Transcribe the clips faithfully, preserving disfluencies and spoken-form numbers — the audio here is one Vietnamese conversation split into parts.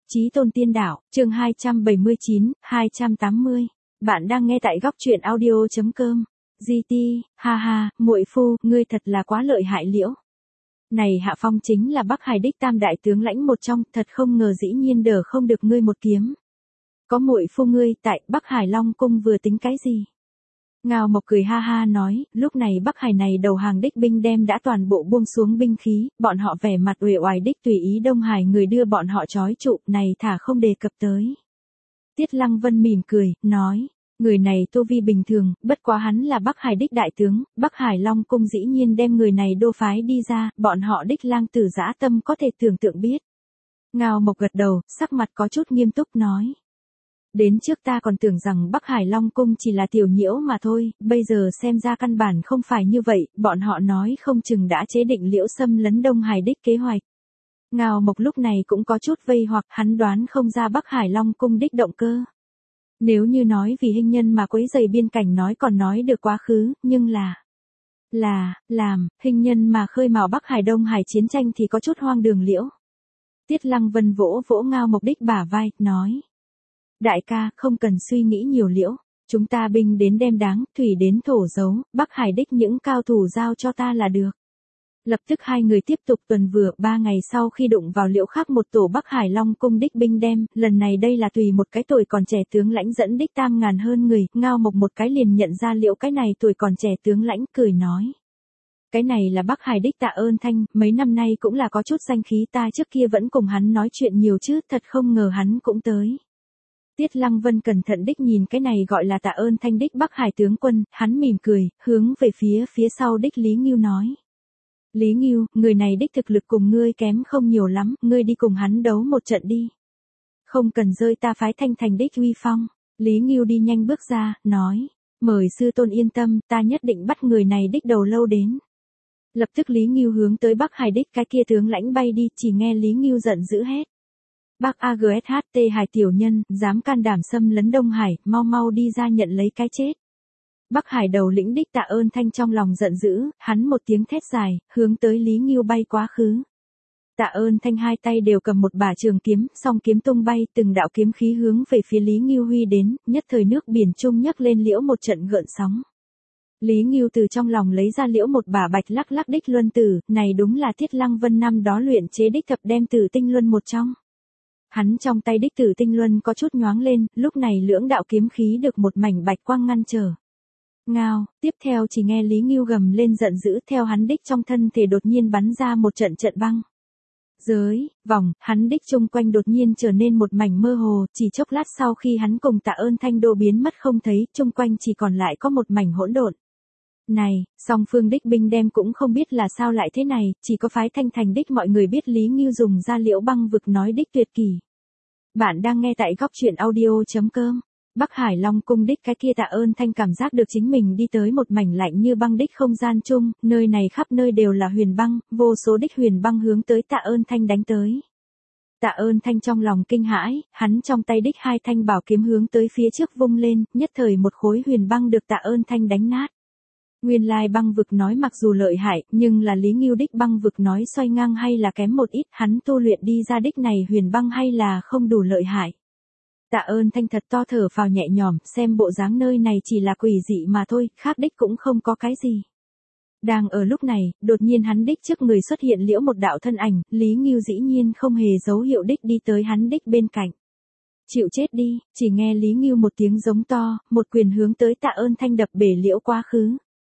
Chí Tôn Tiên Đạo, chương hai trăm bảy mươi chín, hai trăm tám mươi. Bạn đang nghe tại góc truyện audio.com. giê tê, ha ha, muội phu, ngươi thật là quá lợi hại liễu. Này Hạ Phong chính là Bắc Hải đích tam đại tướng lãnh một trong, thật không ngờ dĩ nhiên đỡ không được ngươi một kiếm. Có muội phu ngươi tại Bắc Hải Long Cung vừa tính cái gì? Ngao Mộc cười ha ha nói, lúc này Bắc Hải này đầu hàng đích binh đem đã toàn bộ buông xuống binh khí, bọn họ vẻ mặt uể oải đích tùy ý Đông Hải người đưa bọn họ trói trụ, này thả không đề cập tới. Tiết Lăng Vân mỉm cười, nói, người này tu vi bình thường, bất quá hắn là Bắc Hải đích đại tướng, Bắc Hải Long Cung dĩ nhiên đem người này đô phái đi ra, bọn họ đích lang tử dã tâm có thể tưởng tượng biết. Ngao Mộc gật đầu, sắc mặt có chút nghiêm túc nói. Đến trước ta còn tưởng rằng Bắc Hải Long Cung chỉ là tiểu nhiễu mà thôi, bây giờ xem ra căn bản không phải như vậy, bọn họ nói không chừng đã chế định liễu xâm lấn Đông Hải đích kế hoạch. Ngao Mộc lúc này cũng có chút vây hoặc hắn đoán không ra Bắc Hải Long Cung đích động cơ. Nếu như nói vì hình nhân mà quấy rầy biên cảnh nói còn nói được quá khứ, nhưng là... Là, làm, hình nhân mà khơi mào Bắc Hải Đông Hải chiến tranh thì có chút hoang đường liễu. Tiết Lăng Vân vỗ vỗ Ngao Mộc đích bả vai, nói. Đại ca, không cần suy nghĩ nhiều liễu, chúng ta binh đến đem đáng, thủy đến thổ dấu, Bắc Hải đích những cao thủ giao cho ta là được. Lập tức hai người tiếp tục tuần vừa, ba ngày sau khi đụng vào liễu khác một tổ Bắc Hải Long Cung đích binh đem, lần này đây là tùy một cái tuổi còn trẻ tướng lãnh dẫn đích tam ngàn hơn người, Ngao Mộc một cái liền nhận ra liễu cái này tuổi còn trẻ tướng lãnh, cười nói. Cái này là Bắc Hải đích Tạ Ơn Thanh, mấy năm nay cũng là có chút danh khí, ta trước kia vẫn cùng hắn nói chuyện nhiều chứ, thật không ngờ hắn cũng tới. Tiết Lăng Vân cẩn thận đích nhìn cái này gọi là Tạ Ơn Thanh đích Bắc Hải tướng quân, hắn mỉm cười, hướng về phía phía sau đích Lý Ngưu nói. Lý Ngưu, người này đích thực lực cùng ngươi kém không nhiều lắm, ngươi đi cùng hắn đấu một trận đi. Không cần rơi ta phái Thanh Thành đích uy phong. Lý Ngưu đi nhanh bước ra, nói, mời sư tôn yên tâm, ta nhất định bắt người này đích đầu lâu đến. Lập tức Lý Ngưu hướng tới Bắc Hải đích cái kia tướng lãnh bay đi, chỉ nghe Lý Ngưu giận dữ hét. Bác a giê hát tê Hải tiểu nhân, dám can đảm xâm lấn Đông Hải, mau mau đi ra nhận lấy cái chết. Bắc Hải đầu lĩnh đích Tạ Ơn Thanh trong lòng giận dữ, hắn một tiếng thét dài, hướng tới Lý Ngưu bay quá khứ. Tạ Ơn Thanh hai tay đều cầm một bả trường kiếm, song kiếm tung bay, từng đạo kiếm khí hướng về phía Lý Ngưu huy đến, nhất thời nước biển trung nhấc lên liễu một trận gợn sóng. Lý Ngưu từ trong lòng lấy ra liễu một bả bạch lắc lắc đích luân tử, này đúng là Tiết Lăng Vân năm đó luyện chế đích thập đem tử tinh luân một trong. Hắn trong tay đích tử tinh luân có chút nhoáng lên, lúc này lưỡng đạo kiếm khí được một mảnh bạch quang ngăn trở. Ngao, tiếp theo chỉ nghe Lý Ngưu gầm lên giận dữ, theo hắn đích trong thân thể đột nhiên bắn ra một trận trận băng. Giới, vòng, hắn đích chung quanh đột nhiên trở nên một mảnh mơ hồ, chỉ chốc lát sau khi hắn cùng Tạ Ơn Thanh đô biến mất không thấy, chung quanh chỉ còn lại có một mảnh hỗn độn. Này, song phương đích binh đem cũng không biết là sao lại thế này, chỉ có phái Thanh Thành đích mọi người biết Lý Ngưu dùng ra liễu băng vực nói đích tuyệt kỳ. Bạn đang nghe tại góc truyện audio.com. Bắc Hải Long Cung đích cái kia Tạ Ơn Thanh cảm giác được chính mình đi tới một mảnh lạnh như băng đích không gian chung, nơi này khắp nơi đều là huyền băng, vô số đích huyền băng hướng tới Tạ Ơn Thanh đánh tới. Tạ Ơn Thanh trong lòng kinh hãi, hắn trong tay đích hai thanh bảo kiếm hướng tới phía trước vung lên, nhất thời một khối huyền băng được Tạ Ơn Thanh đánh nát. Nguyên lai băng vực nói mặc dù lợi hại, nhưng là Lý Ngưu đích băng vực nói xoay ngang hay là kém một ít, hắn tu luyện đi ra đích này huyền băng hay là không đủ lợi hại. Tạ Ơn Thanh thật to thở phào nhẹ nhõm, xem bộ dáng nơi này chỉ là quỷ dị mà thôi, khác đích cũng không có cái gì. Đang ở lúc này, đột nhiên hắn đích trước người xuất hiện liễu một đạo thân ảnh, Lý Ngưu dĩ nhiên không hề dấu hiệu đích đi tới hắn đích bên cạnh. Chịu chết đi, chỉ nghe Lý Ngưu một tiếng giống to, một quyền hướng tới Tạ Ơn Thanh đập bể liễu quá khứ.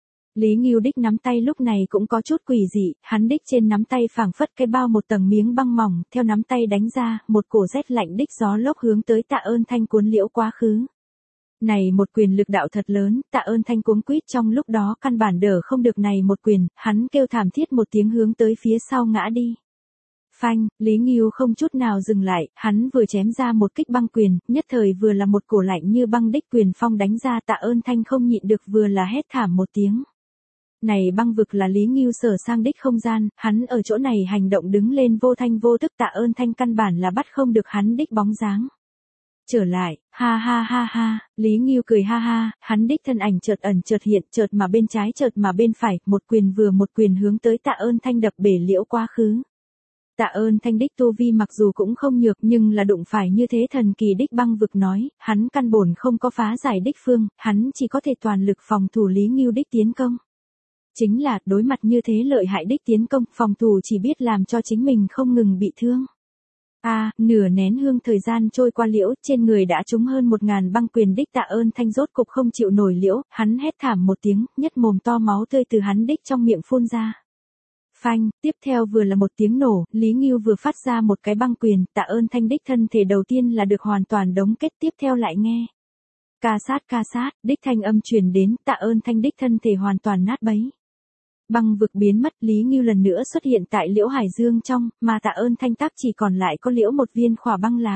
Lý Ngưu đích nắm tay lúc này cũng có chút quỷ dị, hắn đích trên nắm tay phảng phất cái bao một tầng miếng băng mỏng, theo nắm tay đánh ra, một cổ rét lạnh đích gió lốc hướng tới Tạ Ơn Thanh cuốn liễu quá khứ. Này một quyền lực đạo thật lớn, Tạ Ơn Thanh cuống quýt trong lúc đó căn bản đỡ không được này một quyền, hắn kêu thảm thiết một tiếng hướng tới phía sau ngã đi. Phanh, Lý Ngưu không chút nào dừng lại, hắn vừa chém ra một kích băng quyền, nhất thời vừa là một cổ lạnh như băng đích quyền phong đánh ra, Tạ Ơn Thanh không nhịn được vừa là hét thảm một tiếng. Này băng vực là Lý Ngưu sở sang đích không gian, hắn ở chỗ này hành động đứng lên vô thanh vô tức, Tạ Ơn Thanh căn bản là bắt không được hắn đích bóng dáng. Trở lại, ha ha ha ha, Lý Ngưu cười ha ha, hắn đích thân ảnh chợt ẩn chợt hiện, chợt mà bên trái chợt mà bên phải, một quyền vừa một quyền hướng tới Tạ Ơn Thanh đập bể liễu quá khứ. Tạ ơn thanh đích tu vi mặc dù cũng không nhược nhưng là đụng phải như thế thần kỳ đích băng vực nói, hắn căn bổn không có phá giải đích phương, hắn chỉ có thể toàn lực phòng thủ Lý Ngưu đích tiến công. Chính là, đối mặt như thế lợi hại đích tiến công, phòng thủ chỉ biết làm cho chính mình không ngừng bị thương. A, à, nửa nén hương thời gian trôi qua liễu, trên người đã trúng hơn một ngàn băng quyền đích Tạ ơn thanh rốt cục không chịu nổi liễu, hắn hét thảm một tiếng, nhất mồm to máu tươi từ hắn đích trong miệng phun ra. Phanh, tiếp theo vừa là một tiếng nổ, Lý Ngưu vừa phát ra một cái băng quyền, Tạ ơn thanh đích thân thể đầu tiên là được hoàn toàn đóng kết, tiếp theo lại nghe. Ca sát ca sát, đích thanh âm truyền đến, Tạ ơn thanh đích thân thể hoàn toàn nát bấy. Băng vực biến mất, Lý Ngưu lần nữa xuất hiện tại Liễu Hải Dương trong, mà Tạ ơn thanh tác chỉ còn lại có liễu một viên khỏa băng lạp.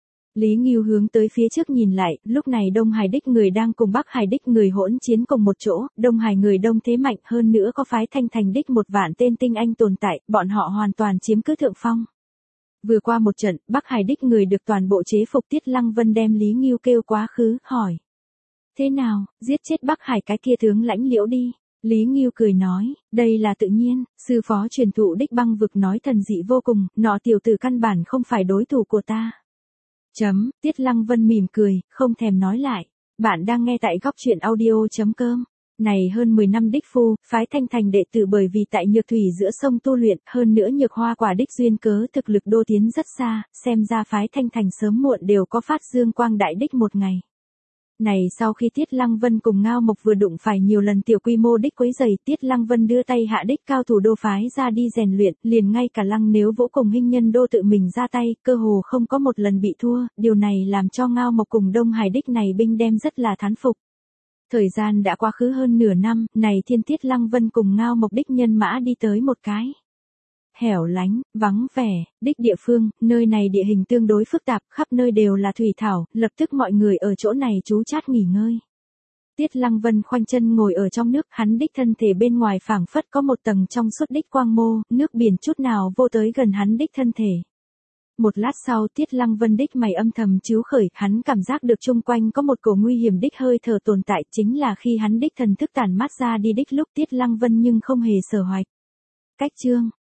Lý Ngưu hướng tới phía trước nhìn lại, lúc này Đông Hải đích người đang cùng Bắc Hải đích người hỗn chiến cùng một chỗ, Đông Hải người đông thế mạnh hơn nữa có phái Thanh Thành đích một vạn tên tinh anh tồn tại, bọn họ hoàn toàn chiếm cứ thượng phong. Vừa qua một trận, Bắc Hải đích người được toàn bộ chế phục, Tiết Lăng Vân đem Lý Ngưu kêu quá khứ, hỏi. Thế nào, giết chết Bắc Hải cái kia tướng lãnh liễu đi. Lý Ngưu cười nói, đây là tự nhiên, sư phó truyền thụ đích băng vực nói thần dị vô cùng, nọ tiểu tử căn bản không phải đối thủ của ta. Chấm, Tiết Lăng Vân mỉm cười, không thèm nói lại. Bạn đang nghe tại góc truyện audio.com. Này hơn mười năm đích phu, phái Thanh Thành đệ tử bởi vì tại nhược thủy giữa sông tu luyện, hơn nữa nhược hoa quả đích duyên cớ thực lực đô tiến rất xa, xem ra phái Thanh Thành sớm muộn đều có phát dương quang đại đích một ngày. Này sau khi Tiết Lăng Vân cùng Ngao Mộc vừa đụng phải nhiều lần tiểu quy mô đích quấy giày, Tiết Lăng Vân đưa tay hạ đích cao thủ đô phái ra đi rèn luyện, liền ngay cả Lăng Nếu Vỗ cùng Hinh Nhân đô tự mình ra tay, cơ hồ không có một lần bị thua, điều này làm cho Ngao Mộc cùng Đông Hải đích này binh đem rất là thán phục. Thời gian đã quá khứ hơn nửa năm, này thiên Tiết Lăng Vân cùng Ngao Mộc đích nhân mã đi tới một cái hẻo lánh, vắng vẻ, đích địa phương, nơi này địa hình tương đối phức tạp, khắp nơi đều là thủy thảo, lập tức mọi người ở chỗ này trú chát nghỉ ngơi. Tiết Lăng Vân khoanh chân ngồi ở trong nước, hắn đích thân thể bên ngoài phảng phất có một tầng trong suốt đích quang mô, nước biển chút nào vô tới gần hắn đích thân thể. Một lát sau Tiết Lăng Vân đích mày âm thầm chiếu khởi, hắn cảm giác được chung quanh có một cổ nguy hiểm đích hơi thở tồn tại, chính là khi hắn đích thần thức tản mát ra đi đích lúc Tiết Lăng Vân nhưng không hề sở hoạch. Cách chương